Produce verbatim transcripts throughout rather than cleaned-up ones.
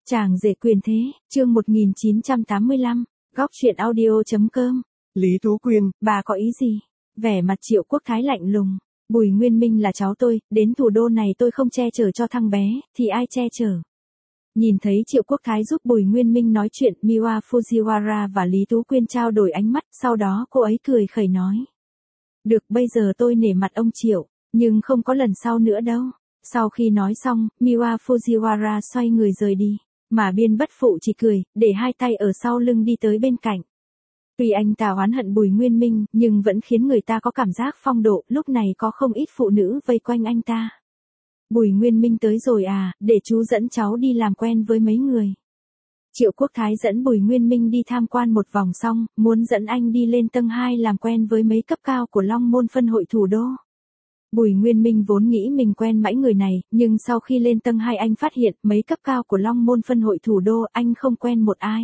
Chàng rể quyền thế, chương một nghìn chín trăm tám mươi lăm, góc truyện audio.com. Lý Tú Quyên, bà có ý gì? Vẻ mặt Triệu Quốc Thái lạnh lùng. Bùi Nguyên Minh là cháu tôi, đến thủ đô này tôi không che chở cho thằng bé, thì ai che chở? Nhìn thấy Triệu Quốc Thái giúp Bùi Nguyên Minh nói chuyện, Miwa Fujiwara và Lý Tú Quyên trao đổi ánh mắt, sau đó cô ấy cười khẩy nói. Được, bây giờ tôi nể mặt ông Triệu, nhưng không có lần sau nữa đâu. Sau khi nói xong, Miwa Fujiwara xoay người rời đi, mà Biên Bất Phụ chỉ cười, để hai tay ở sau lưng đi tới bên cạnh. Tuy anh ta oán hận Bùi Nguyên Minh, nhưng vẫn khiến người ta có cảm giác phong độ, lúc này có không ít phụ nữ vây quanh anh ta. Bùi Nguyên Minh tới rồi à, để chú dẫn cháu đi làm quen với mấy người. Triệu Quốc Thái dẫn Bùi Nguyên Minh đi tham quan một vòng xong, muốn dẫn anh đi lên tầng hai làm quen với mấy cấp cao của Long Môn phân hội thủ đô. Bùi Nguyên Minh vốn nghĩ mình quen mãi người này, nhưng sau khi lên tầng hai anh phát hiện mấy cấp cao của Long Môn phân hội thủ đô anh không quen một ai.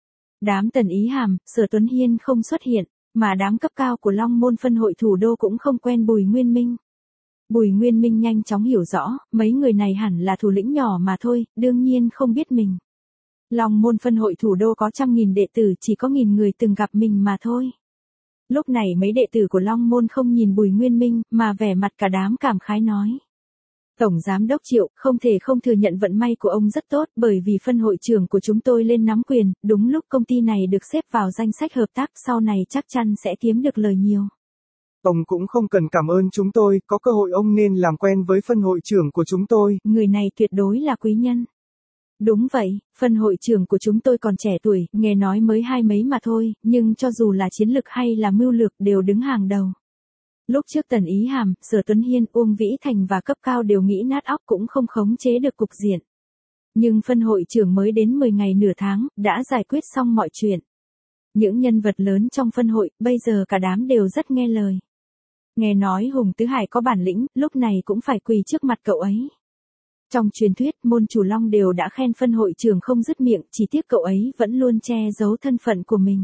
Đám Tần Ý Hàm, Sở Tuấn Hiên không xuất hiện, mà đám cấp cao của Long Môn phân hội thủ đô cũng không quen Bùi Nguyên Minh. Bùi Nguyên Minh nhanh chóng hiểu rõ, mấy người này hẳn là thủ lĩnh nhỏ mà thôi, đương nhiên không biết mình. Long Môn phân hội thủ đô có trăm nghìn đệ tử, chỉ có nghìn người từng gặp mình mà thôi. Lúc này mấy đệ tử của Long Môn không nhìn Bùi Nguyên Minh, mà vẻ mặt cả đám cảm khái nói. Tổng Giám đốc Triệu, không thể không thừa nhận vận may của ông rất tốt, bởi vì phân hội trưởng của chúng tôi lên nắm quyền, đúng lúc công ty này được xếp vào danh sách hợp tác, sau này chắc chắn sẽ kiếm được lời nhiều. Ông cũng không cần cảm ơn chúng tôi, có cơ hội ông nên làm quen với phân hội trưởng của chúng tôi. Người này tuyệt đối là quý nhân. Đúng vậy, phân hội trưởng của chúng tôi còn trẻ tuổi, nghe nói mới hai mấy mà thôi, nhưng cho dù là chiến lực hay là mưu lược đều đứng hàng đầu. Lúc trước Tần Ý Hàm, Sở Tuấn Hiên, Uông Vĩ Thành và cấp cao đều nghĩ nát óc cũng không khống chế được cục diện. Nhưng phân hội trưởng mới đến mười ngày nửa tháng, đã giải quyết xong mọi chuyện. Những nhân vật lớn trong phân hội, bây giờ cả đám đều rất nghe lời. Nghe nói Hùng Tứ Hải có bản lĩnh, lúc này cũng phải quỳ trước mặt cậu ấy. Trong truyền thuyết, môn chủ Long đều đã khen phân hội trưởng không dứt miệng, chỉ tiếc cậu ấy vẫn luôn che giấu thân phận của mình.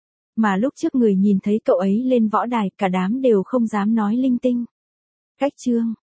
Mà lúc trước người nhìn thấy cậu ấy lên võ đài, cả đám đều không dám nói linh tinh. Cách chương,